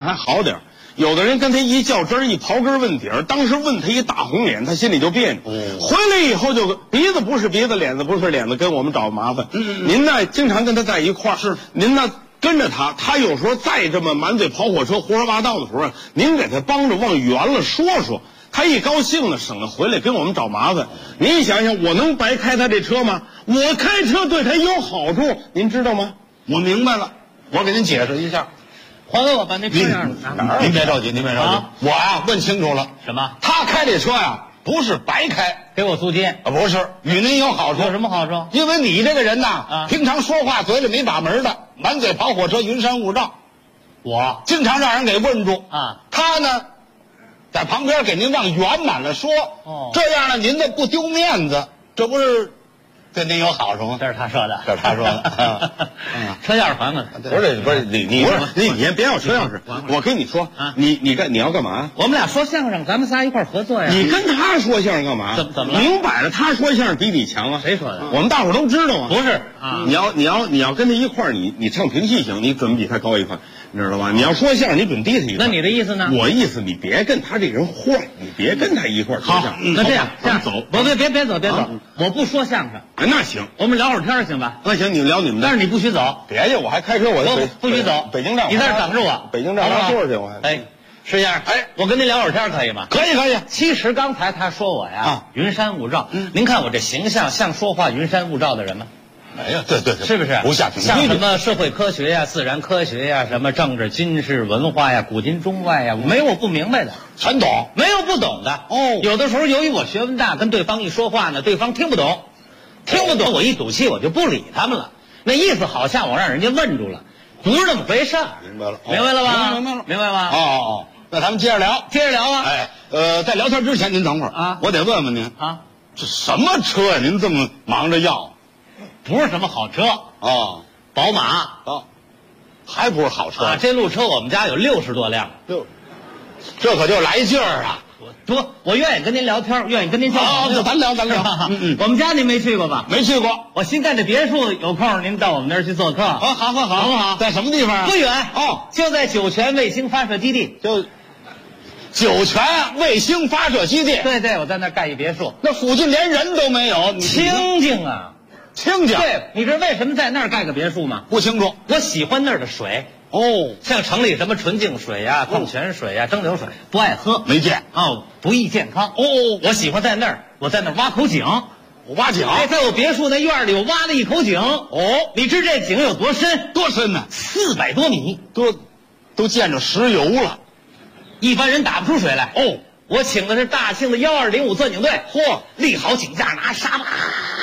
还好点，有的人跟他一较真一刨根问底儿，当时问他一大红脸，他心里就别扭。回来以后就鼻子不是鼻子，脸子不是脸子，跟我们找麻烦。您呢经常跟他在一块儿，是您呢跟着他，他有时候再这么满嘴跑火车、胡说八道的时候，您给他帮着往圆了说说。他一高兴呢，省得回来跟我们找麻烦。您想想，我能白开他这车吗？我开车对他有好处，您知道吗？ 我明白了，我给您解释一下。 还给我把那车样哪儿？您别着急，您别着急。我呀问清楚了， 什么？ 他开这车呀不是白开， 给我租金不是与您有好处。 有什么好处？ 因为你这个人呐，平常说话嘴里没把门的，满嘴跑火车，云山雾罩， 我经常让人给问住啊。 他呢，在旁边给您往圆满了说，这样呢您就不丢面子，这不是对您有好处吗？ 这是他说的， 这是他说的。 车钥匙还给他。 不是你先别要车钥匙，我跟你说啊，你要干嘛？ 我们俩说相声，咱们仨一块合作呀。 你跟他说相声干嘛？ 怎么了？ 明摆着他说相声比你强啊！ 谁说的？ 我们大伙都知道啊。 不是啊， 你要跟他一块儿，你唱评戏行，你准比他高一块，你知道吧？你要说相声，你准低他一块。 那你的意思呢？ 我意思你别跟他这人换，你别跟他一块儿说相声。 那这样走， 别走，我不说相声。 哎，那行， 我们聊会儿天行吧？ 那行，你们聊你们的。 但是你不许走， 别去，我还开车，我不许走。 北京站， 你在这等着我。 北京站拉座去，我还。 哎，石先生，我跟您聊会儿天可以吗？ 可以。 其实刚才他说我呀，云山雾罩。您看我这形象像说话云山雾罩的人吗？ 哎呀，对， 是不是？ 不像什么社会科学呀、自然科学呀、什么政治、军事、文化呀、古今中外呀，没有我不明白的， 全懂， 没有不懂的。有的时候由于我学问大，跟对方一说话呢，对方听不懂，我一赌气我就不理他们了。那意思好像我让人家问住了，不是那么回事儿。 明白了吧？ 明白了吗？ 哦，那咱们接着聊啊。 哎，在聊天之前您等会儿啊， 我得问问您啊， 这什么车呀？您这么忙着要？ 不是什么好车宝马还不是好车啊！这路车我们家有60多辆， 这可就来劲儿啊！ 我愿意跟您聊天，愿意跟您交朋友。 咱聊。 我们家您没去过吧？ 没去过。 我新盖的别墅，有空您到我们那儿去做客。 好不好？在什么地方啊？ 不远就在酒泉卫星发射基地。 就酒泉卫星发射基地。 对，我在那儿盖一别墅， 那附近连人都没有， 清静啊。 清静。 对，你知道为什么在那儿盖个别墅吗？ 不清楚。 我喜欢那儿的水。像城里什么纯净水呀、矿泉水呀、蒸馏水不爱喝， 没见不易健康。我喜欢在那儿，我在那儿挖口井。 挖井？ 在我别墅那院里，我挖了一口井。你知这井有多深？ 多深呢 ？400多米， 都见着石油了， 一般人打不出水来。我请的是大庆的1205钻井队。立好井架，拿沙子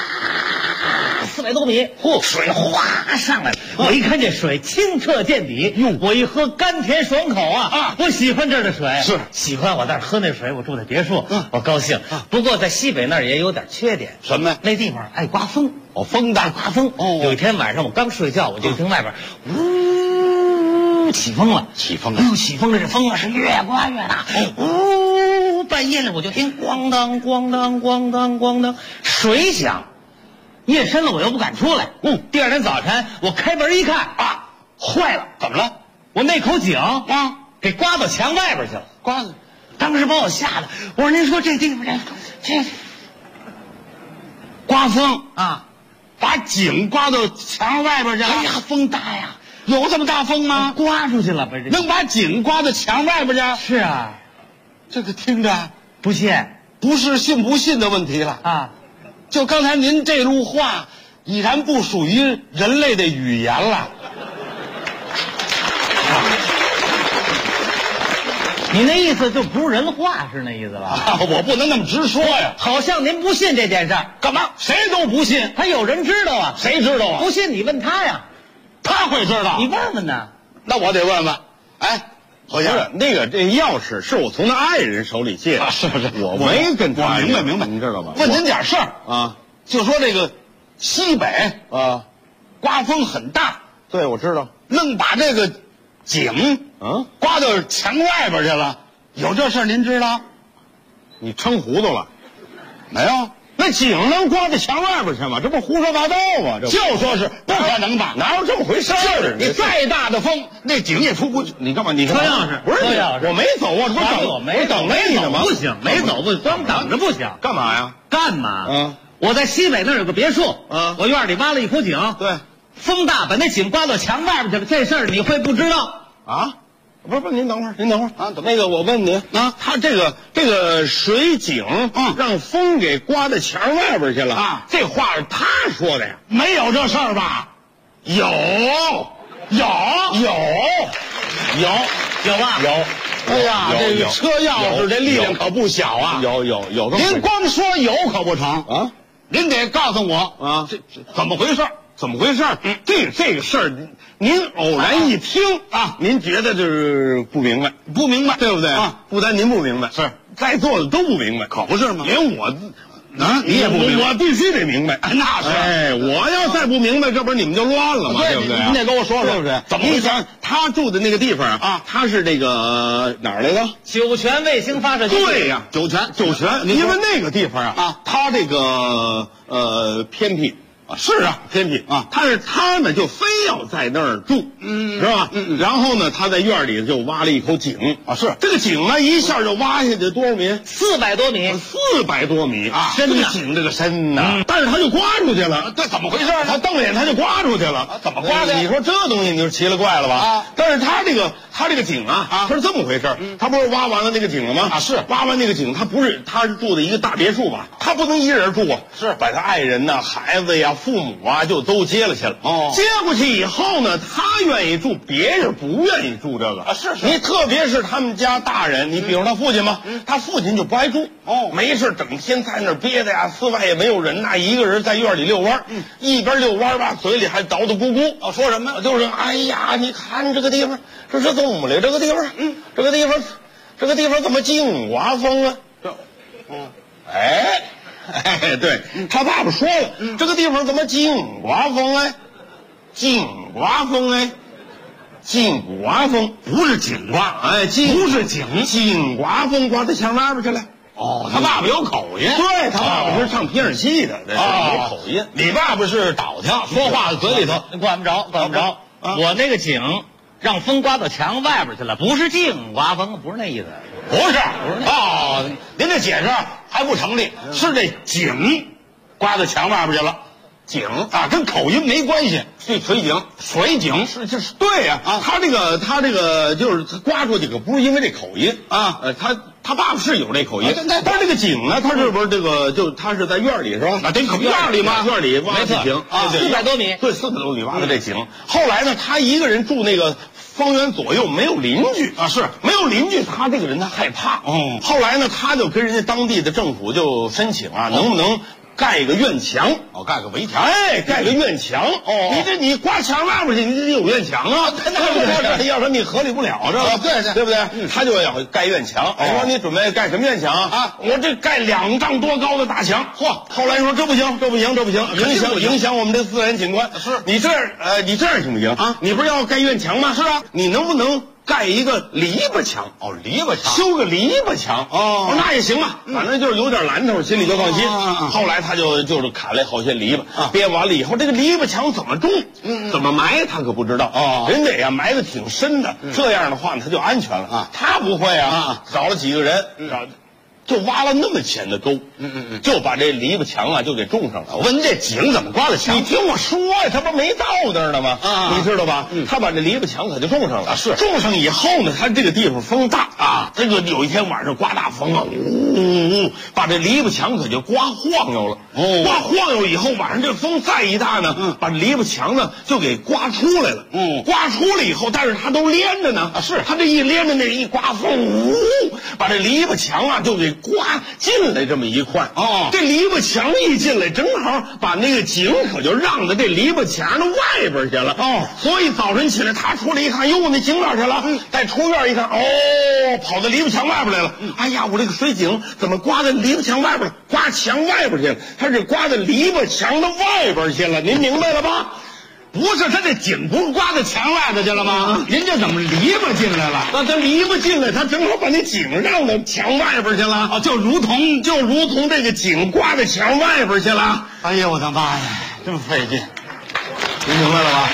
，400多米，水哗上来了。我一看这水清澈见底，我一喝甘甜爽口啊！我喜欢这儿的水， 是喜欢我那儿喝那水。我住在别墅，我高兴。不过在西北那儿也有点缺点， 什么呀？ 那地方爱刮风， 风大， 刮风。有一天晚上我刚睡觉，我就听外边起风了。起风了，这风啊是越刮越大。半夜了我就听咣当咣当咣当咣当水响。夜深了，我又不敢出来。第二天早晨，我开门一看坏了！ 怎么了？ 我那口井给刮到墙外边去了。当时把我吓得，我说：“您说这地方这刮风把井刮到墙外边去了。” 哎呀，风大呀！有这么大风吗？ 刮出去了， 能把井刮到墙外边去？ 是啊， 这个听着不信， 不是信不信的问题了就刚才您这路话，已然不属于人类的语言了。 你那意思就不是人话，是那意思吧？ 我不能那么直说呀。 好像您不信这件事儿， 干嘛？谁都不信。 还有人知道啊？ 谁知道啊？ 不信你问他呀， 他会知道。 你问问呢？ 那我得问问。好像那个这钥匙是我从他爱人手里借的， 是我没跟他。 我明白， 你知道吧？ 问您点事儿就说这个西北刮风很大。 对，我知道。 愣把这个井刮到墙外边去了，有这事儿您知道？ 你撑糊涂了？ 没有， 那井能刮到墙外边去吗？这不胡说八道吗？这就说是不可能吧？ 哪有这么回事儿？ 你再大的风，那井也出不去。 你干嘛？你车钥匙不是车钥匙我没走啊，这不是我没等着你呢吗？ 不行，没走不光等着不行， 干嘛呀？ 干嘛？ 嗯， 我在西北那儿有个别墅，我院里挖了一口井， 对， 风大把那井刮到墙外边去了，这事儿你会不知道啊？不是，您等会儿啊，怎么那个我问您啊， 他这个水井让风给刮到墙外边去了啊， 这话是他说的呀？ 没有这事儿吧？ 有吧？ 有。 哎呀，这个车钥匙这力量可不小啊！ 有这么回事您光说有可不成啊？ 您得告诉我啊， 这怎么回事？ 怎么回事？这个事儿，您偶然一听啊， 您觉得就是不明白， 不明白， 对不对啊？ 不单您不明白， 是在座的都不明白， 可不是吗？ 连我。 啊，你也不明白， 我必须得明白。 那是， 哎，我要再不明白，这不是你们就乱了吗？对不对？ 你得跟我说说， 对不对？ 怎么回事？ 他住的那个地方啊，他是这个哪儿来着？ 酒泉卫星发射基地。 对呀，酒泉，因为那个地方啊，他这个偏僻。是啊，偏僻啊，但是他呢就非要在那儿住，是吧？然后呢，他在院里就挖了一口井啊，是这个井呢一下就挖下去多少米 ？400多米 ，400多米啊，深呐， 井这个深呐，但是他就刮出去了， 这怎么回事？ 他瞪眼他就刮出去了， 怎么刮的？ 你说这东西你就奇了怪了吧？ 啊， 但是他这个井啊，他是这么回事，他不是挖完了那个井了吗？ 啊，是挖完那个井，他是住的一个大别墅吧？他不能一人住啊， 是把他爱人呐、孩子呀、父母啊就都接了去了。 哦， 接过去以后呢，他愿意住，别人不愿意住这个啊。是你特别是他们家大人，你比如他父亲吧，他父亲就不爱住。 哦， 没事整天在那儿憋的呀，寺外也没有人呐，一个人在院里遛弯，一边遛弯吧，嘴里还叨叨咕咕。 哦，说什么？ 就是哎呀，你看这个地方，这是怎么了？这个地方，这个地方怎么净刮风啊？哎，对他爸爸说了，这个地方怎么净刮风哎？净刮风哎，净刮风不是井刮， 哎， 不是井， 净刮风刮到墙外边去了。 哦，他爸爸有口音， 对他爸爸是唱皮影戏的，这有口音。 你爸爸是倒跳，说话嘴里头管不着。我那个井让风刮到墙外边去了，不是净刮风，不是那意思。 不是哦，您这解释还不成立，是这井刮到墙外边去了。井啊，跟口音没关系， 这水井是就是对呀啊，他这个就是他刮出去可不是因为这口音啊， 他爸爸是有这口音，但这个井呢，他是不是这个就他是在院里是吧？ 啊，这可不院里吗？ 院里挖的井啊，400多米， 对，400多米挖的这井。后来呢，他一个人住那个方圆左右没有邻居啊，是没有邻居，他这个人他害怕。后来呢，他就跟人家当地的政府就申请啊，能不能盖个院墙？ 盖个围墙。 哎，盖个院墙。你刮墙外边去，你得有院墙啊，对不对？要不然你合理不了这个，对不对？他就要盖院墙。说你准备盖什么院墙啊？我这盖2丈多高的大墙。嚯！后来说这不行，影响我们这自然景观。 是你这样行不行啊？你不是要盖院墙吗？ 是啊， 你能不能盖一个篱笆墙？ 篱笆墙， 修个篱笆墙。那也行啊，反正就是有点来头，心里就放心。后来他就是砍了好些篱笆，编完了以后，这个篱笆墙怎么种，怎么埋，他可不知道。人得呀埋的挺深的，这样的话呢他就安全了。他不会啊，找了几个人，就挖了那么浅的沟，就把这篱笆墙啊就给种上了。 我问这井怎么刮的墙？ 你听我说呀，他不没到那儿呢吗？你知道吧？他把这篱笆墙可就种上了。是种上以后呢，他这个地方风大啊，这个有一天晚上刮大风啊，呜，把这篱笆墙可就刮晃悠了。刮晃悠以后，晚上这风再一大呢，把篱笆墙呢就给刮出来了。刮出来以后，但是它都连着呢。是它这一连着，那一刮风，呜，把这篱笆墙啊就给刮进来这么一块。这篱笆墙一进来，正好把那个井可就让到这篱笆墙的外边去了。所以早晨起来他出来一看，哟，那井哪去了？再出院一看，跑到篱笆墙外边来了。哎呀，我这个水井怎么刮到篱笆墙外边了？刮墙外边去了，它是刮到篱笆墙的外边去了。您明白了吧？ 不是，他这井不是刮到墙外头去了吗？人家怎么篱笆进来了？ 那他篱笆进来，他正好把那井让到墙外边去了。 哦，就如同这个井刮到墙外边去了。 哎呀，我的妈呀，真费劲！ 您明白了吧？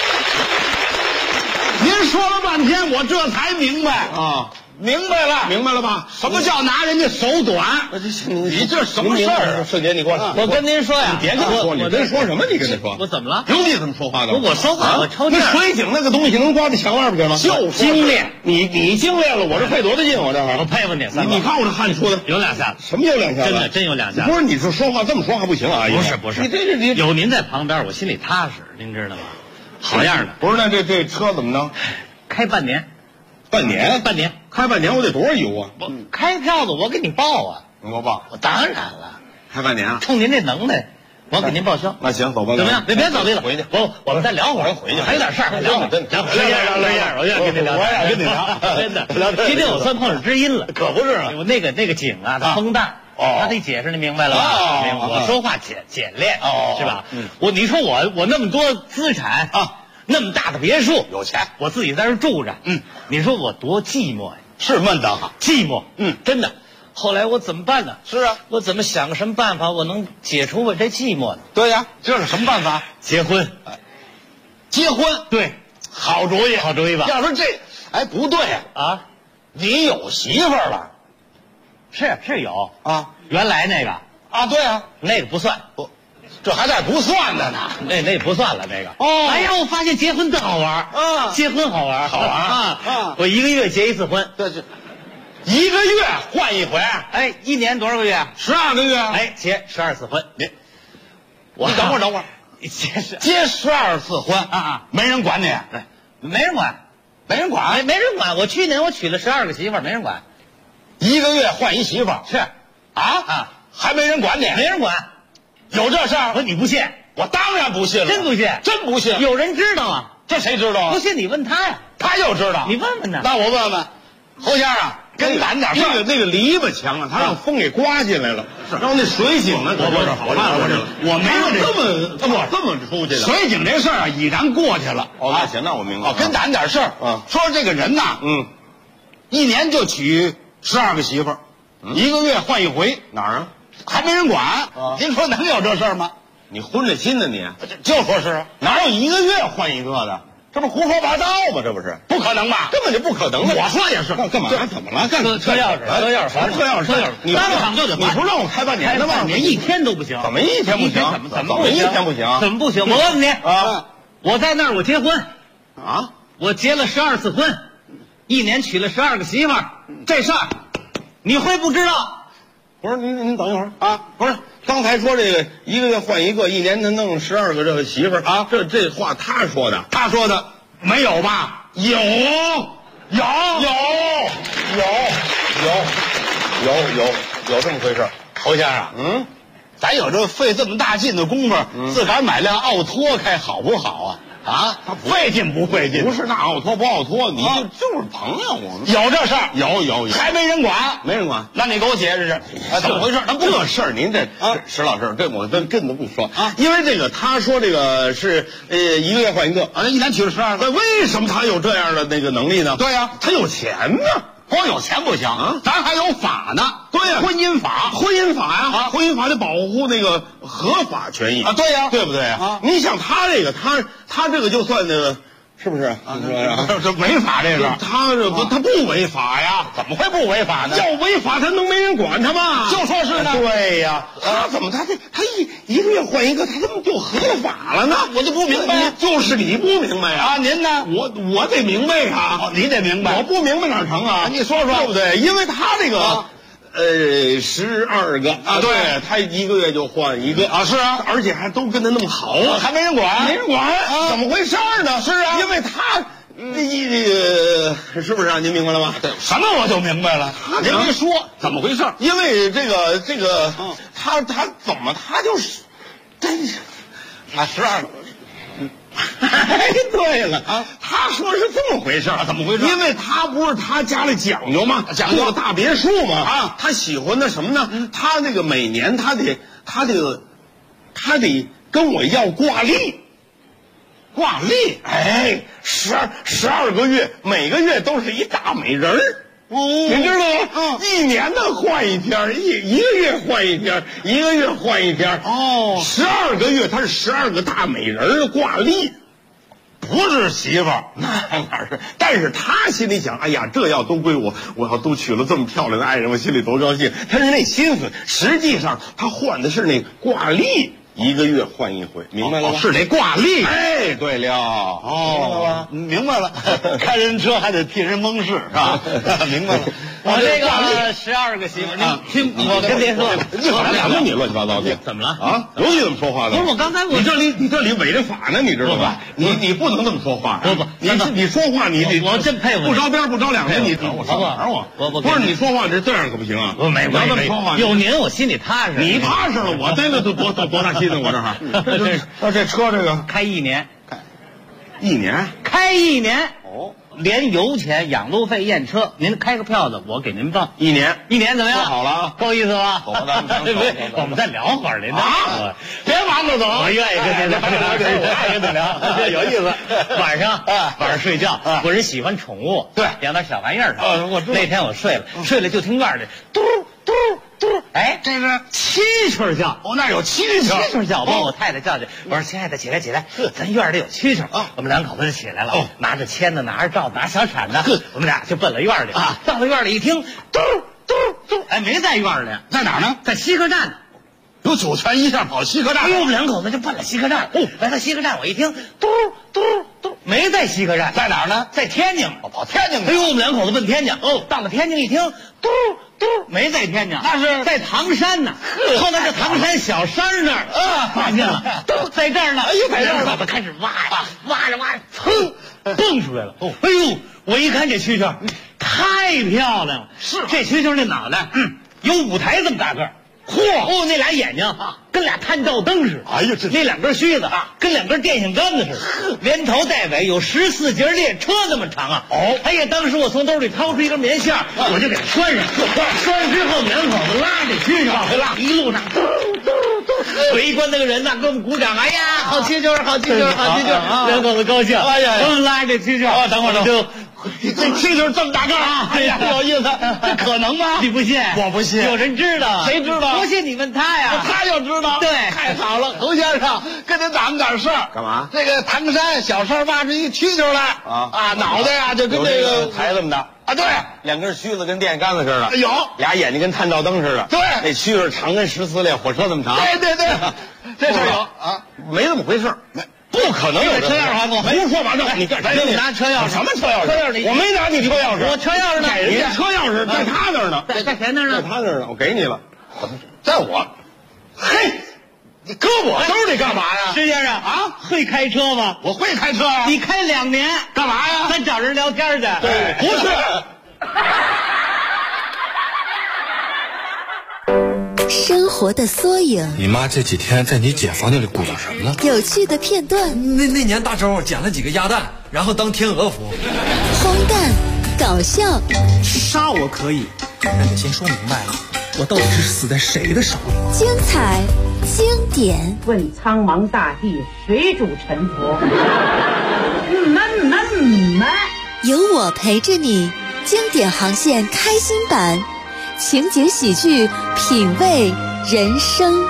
您说了半天，我这才明白啊， 明白了， 明白了吧？ 什么叫拿人家手短？你这什么事儿啊？ 顺杰，你过来。 我跟您说呀， 别跟他说，你跟他说什么？你跟他说， 我怎么了？ 有你这么说话的？ 我说话我抽筋。 那水井那个东西能刮到墙外边去吗？ 就精炼。 你精炼了，我这费多大劲？我这会儿我佩服你， 你看我这汗出的有两下子。 什么有两下子？ 真有两下子。 不是你这说话这么说话不行啊！ 不是， 你这有您在旁边，我心里踏实，您知道吗？好样的。 不是，那这车怎么着？ 开半年。 半年开半年，我得多少油啊？ 我开票子我给你报啊！ 你给我报？ 我当然了， 开半年啊！ 冲您这能耐，我给您报销。 那行，走吧。 怎么样？别走了， 回去。 我们再聊会儿， 回去还有点事儿，聊会儿。聊，我愿意跟你聊， 我也跟你聊， 真的。今天我算碰上知音了， 可不是啊！ 那个井啊，它风大，他得解释，你明白了吧？我说话简练，是吧？你说我那么多资产啊。那么大的别墅， 有钱， 我自己在这住着。你说我多寂寞呀！ 是闷得很， 寂寞。真的。后来我怎么办呢？ 是啊， 我怎么想个什么办法，我能解除我这寂寞呢？ 对呀，这是什么办法？ 结婚。 结婚， 对， 好主意， 好主意吧？ 要说这，哎，不对啊， 你有媳妇儿了？ 是有啊， 原来那个啊，对啊， 那个不算不。这还带不算的呢， 那不算了，那个。 哦， 哎呀，我发现结婚真好玩啊！ 结婚好玩， 好玩啊！我1个月结一次婚， 这是1个月换一回。 哎，1年多少个月 ？12个月。 哎，结12次婚。 你等会儿，结12次婚啊！ 没人管你？ 没人管，没人管。我去年我娶了12个媳妇儿，没人管。 1个月换一媳妇儿是啊，还没人管你？ 没人管。 有这事儿？ 我说你不信？ 我当然不信了。 真不信？ 真不信？ 有人知道啊？ 这谁知道啊？ 不信你问他呀。 他就知道。 你问问他。 那我问问侯先生，跟咱点事儿。 那个篱笆墙啊，他让风给刮进来了，然后那水井呢， 我没有这么出去的。 水井这事儿啊，已然过去了。 哦，那行，那我明白。 跟咱点事儿。说这个人呐，1年就娶12个媳妇儿，1个月换一回， 哪儿啊？ 还没人管。您说能有这事儿吗？ 你昏着心呢你？ 就说是， 哪有1个月换一个的？这不胡说八道吗？这不是不可能吧？ 根本就不可能。 我说也是。 干嘛？怎么了？ 车钥匙， 你当场就得。你不让我开半年的吗？ 半年1天都不行。 怎么1天不行？ 怎么1 天不行？ 怎么不行？我问问你啊！ 我在那儿我结婚啊， 我结了12次婚，1年娶了12个媳妇儿，这事儿你会不知道？ 不是您等一会儿啊！不是刚才说这个1个月换一个，1年他弄12个这个媳妇儿啊，这话他说的没有吧？有这么回事。 侯先生，咱有这费这么大劲的功夫，自个儿买辆奥拓开好不好啊？啊，费劲不费劲？ 不是那奥拓不奥拓，你就是朋友，我们有这事儿， 有， 还没人管， 没人管。 那你给我解释怎么回事？ 那这事儿您这石老师，这我跟都不说啊， 因为这个他说这个是1个月换一个啊，1年娶了12个， 为什么他有这样的那个能力呢？ 对呀， 他有钱呢。 光有钱不行啊，咱还有法呢。 对呀， 婚姻法呀， 婚姻法得保护那个合法权益啊。对呀， 对不对啊？你想他这个，他这个就算那个。是不是啊？ 这违法这个， 他不违法呀？ 怎么会不违法呢？ 要违法，他能没人管他吗？ 就说是呢。 对呀，他怎么他一个月换一个，他怎么就合法了呢？ 我就不明白。 就是你不明白呀？ 啊，您呢？ 我得明白呀。 你得明白， 我不明白哪成啊？ 你说说， 对不对？因为他这个。12个啊，对他1个月就换一个啊，是啊， 而且还都跟他那么好， 还没人管， 怎么回事呢？是啊，因为他是不是啊？您明白了吗？ 什么我就明白了，您别说怎么回事？ 因为这个，他怎么他就是 12个。 哎，对了啊，他说是这么回事怎么回事？ 因为他不是他家里讲究吗？ 讲究大别墅嘛啊， 他喜欢的什么呢？他那个每年他得跟我要挂历。 挂历， 哎，12个月，每个月都是一大美人儿。你知道吗？一年的换一天，一个月换一天，一个月换一天。12个月，他是12个大美人儿挂历。 不是媳妇儿， 那哪是？但是他心里想，哎呀，这要都归我，我要都娶了这么漂亮的爱人，我心里多高兴。他是那心思，实际上他换的是那挂历，一个月换一回，明白了吗？ 是得挂历。 哎，对了， 明白了。开人车还得替人蒙事，是吧？明白了。 我这个12个媳妇，您听我跟您说， 咱俩问你乱七八糟的， 怎么了啊？有你这么说话的？ 不是我刚才你这里违着法呢，你知道吧？你不能这么说话。 不， 你说话你得我真佩服你， 不着边不着两的，你我上哪儿我？不是你说话这样可不行啊！ 我没这么说话， 有您我心里踏实。 你踏实了，我待了多大心呢？我这儿这车这个开1年， 开1年。 连油钱、养路费、验车，您开个票子，我给您报 1年怎么样？ 好了， 够意思吧？ 我们再聊会儿，您啊，别忙着走， 我愿意跟您聊，我爱跟您聊，有意思。晚上睡觉，我人喜欢宠物， 对， 养点小玩意儿。我知道。那天我睡了就听院里嘟嘟嘟，哎， 这是蛐蛐叫。 那有蛐蛐叫，把我太太叫去。我说：“亲爱的，起来，咱院里有蛐蛐。”我们2口子就起来了，拿着签子，拿着罩子，拿小铲子，我们俩就奔了院里。到了院里一听，嘟嘟嘟，哎，没在院里， 在哪儿呢？ 在西客站呢。 有酒泉一下跑西客站。 哎呦，我们2口子就奔了西客站。来到西客站，我一听，嘟嘟嘟，没在西客站， 在哪儿呢？ 在天津。 我跑天津去。 哎呦，我们2口子奔天津。到了天津一听，嘟嘟，没在天津， 那是在唐山呢。后来这唐山小山那儿发现了，都在这儿呢。哎呦，在这儿呢，开始挖着，噌，蹦出来了。哎呦，我一看这蛐蛐太漂亮了， 是这蛐蛐那脑袋，有舞台这么大个儿。嚯！那俩眼睛跟俩探照灯似的。 哎呀，这那2根须子跟2根电线杆子似的，连头带尾有14节列车那么长啊！哎呀，当时我从兜里掏出一根棉线，我就给它拴上。拴上之后，2口子拉这蛐蛐往回拉，一路上嘟嘟嘟，围观那个人呐，给我们鼓掌。哎呀，好蛐蛐，好蛐蛐！2口子高兴。哎呀，我们拉着这蛐蛐。等会儿就。 这蛐蛐这么大个啊！哎呀，有意思，这可能吗？ 你不信？ 我不信。 有人知道？ 谁知道？ 不信你问他呀。 他就知道。 对， 太好了，侯先生，跟您打听点事儿。 干嘛？ 这个唐山小山挖出一蛐蛐来脑袋呀就跟这个台这么大啊，对 ，2根须子跟电线杆子似的， 有俩眼睛跟探照灯似的， 对， 那蛐蛐长跟14列火车这么长， 对，这事有没这么回事。不可能有车钥匙还不胡说八道！你干什么？ 你拿车钥匙？ 什么车钥匙？ 车钥匙？ 我没拿你车钥匙。 我车钥匙呢？ 你车钥匙在他那儿呢， 在谁那儿呢？ 在他那儿呢，我给你了。 在我， 嘿，你搁我兜里干嘛呀？ 石先生啊，会开车吗？ 我会开车啊。 你开2年干嘛呀？ 咱找人聊天去。 对， 不是。 生活的缩影。 你妈这几天在你姐房间里鼓捣什么呢？ 有趣的片段。 那年大周捡了几个鸭蛋，然后当天鹅服。 荒诞，搞笑。 杀我可以，但得先说明白了，我到底是死在谁的手里？ 精彩，经典。 问苍茫大地，谁主沉浮？ 有我陪着你，经典航线开心版。情节喜剧，品味人生。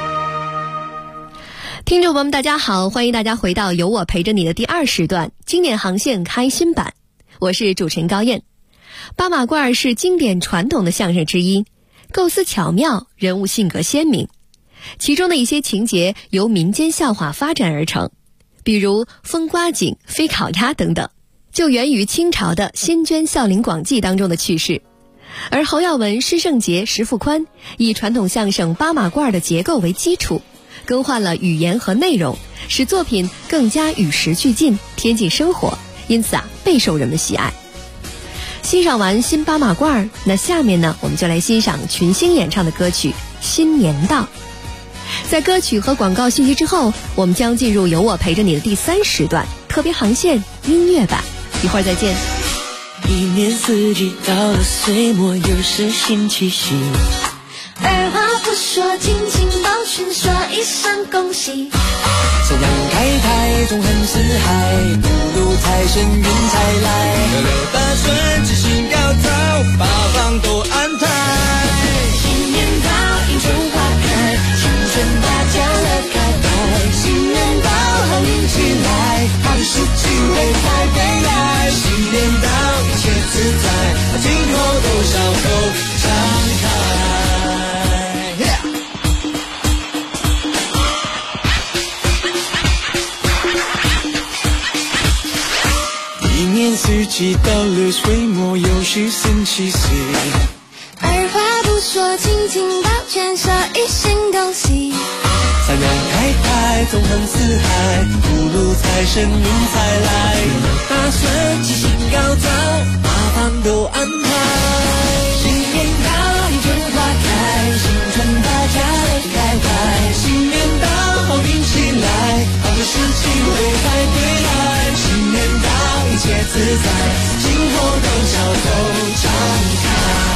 听众朋友们大家好，欢迎大家回到有我陪着你的第2时段经典航线开心版，我是主持人高燕。八马褂是经典传统的相声之一，构思巧妙，人物性格鲜明，其中的一些情节由民间笑话发展而成，比如风刮井、飞烤鸭等等，就源于清朝的《新捐孝陵广记》当中的趣事。而侯耀文、施圣杰、石富宽以传统相声八马褂的结构为基础，更换了语言和内容，使作品更加与时俱进，贴近生活，因此备受人们喜爱。欣赏完新八马褂，那下面呢，我们就来欣赏群星演唱的歌曲《新年到》。在歌曲和广告信息之后，我们将进入有我陪着你的第3时段特别航线音乐版，一会儿再见。 一年四季到了岁末，又是新气息，二话不说说，亲亲抱拳说一声恭喜。 三阳开泰，纵横四海，福禄财神运财来，六六大顺，吉星高照，八方都安泰。 新年到，迎春花开，新春大家乐开怀。新年到，好运气来，好的事情会快回来。新年到，一切自在，今后都笑口常开。 四季到了岁末，又是新7岁。 二话不说，亲亲抱拳说一声恭喜。 三阳开泰，纵横四海，福禄财神运财来，大顺吉星高照，八方都安排。 新年到，迎春花开，新春大家乐开怀。 新年到，好运气来，好的事情会快归来。新年到，一切自在，今后都笑口常开。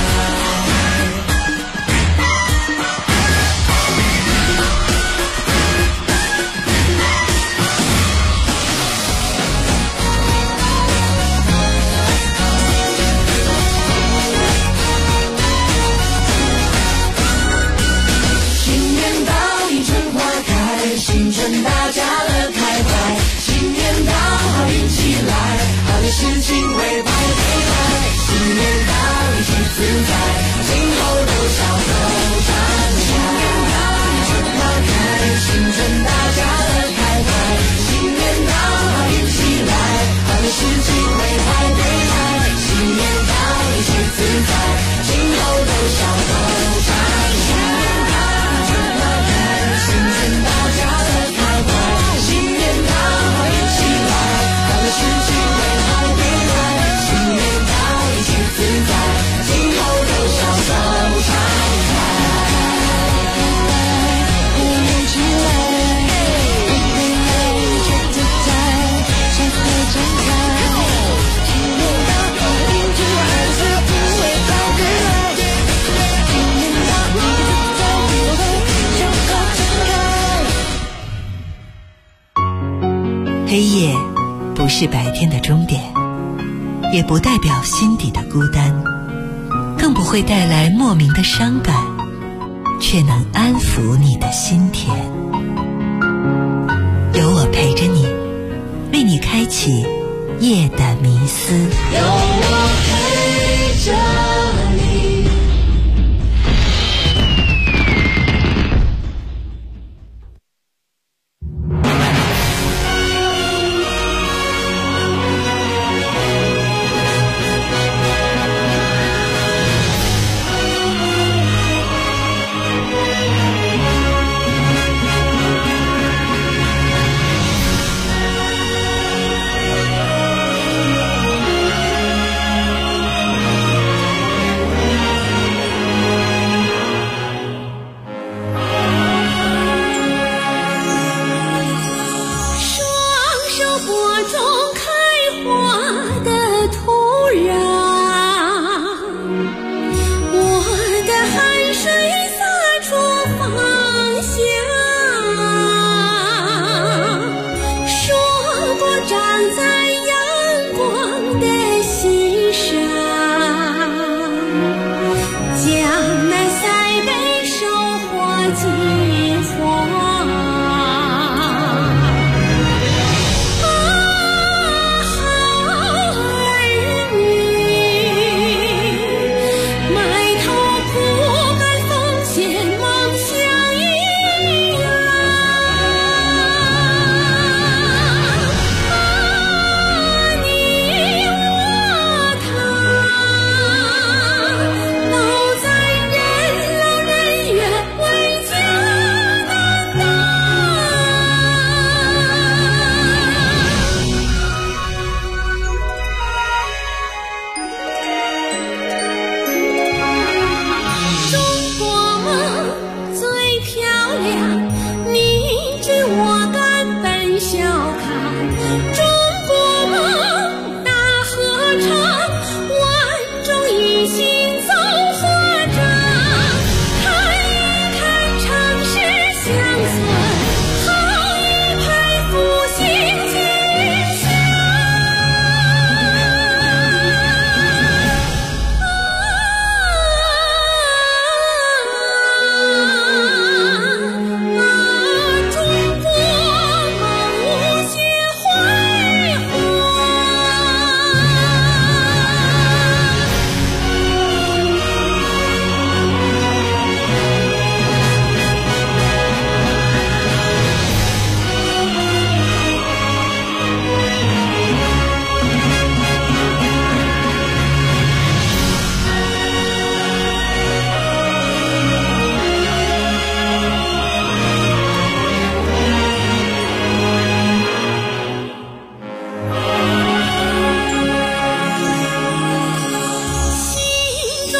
新年到，迎春花开，新春大家乐开怀。新年到，好运气来，好的事情会快回来。新年到，一切自在，今后都笑口常开。新年到，迎春花开，新春大家乐开怀。新年到，好运气来，好的事情会快回来。新年到，一切自在，今后都笑口常开。新年到，迎春花开，新春大家乐开怀。新年到，好运气来，好的事情会快回来。新年到，一切自在，今后都笑口常开。好运气来，一切自在，笑口常开。新年到，好运气来，事情会快回来。新年到，一切自在，今后笑口常开。 黑夜不是白天的终点，也不代表心底的孤单，更不会带来莫名的伤感，却能安抚你的心田。有我陪着你，为你开启夜的迷思。 有我陪着你。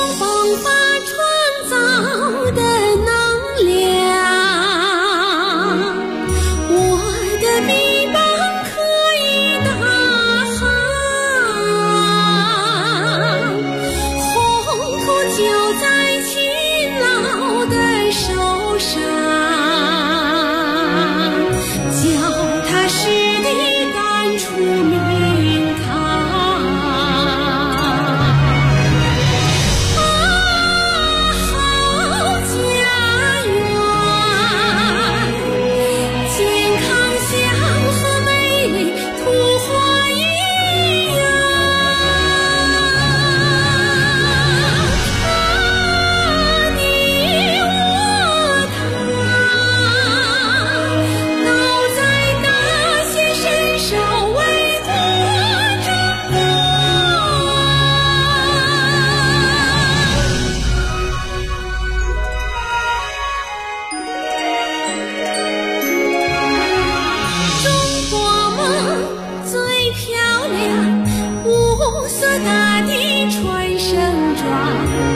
风发创造的能量，我的臂膀可以大航，宏图就在勤劳的手上，脚踏实地干出名堂。好家园，健康祥和美丽，图画一样。你我他，都在大显身手，为国争光。中国梦最漂亮，五色大地传盛装。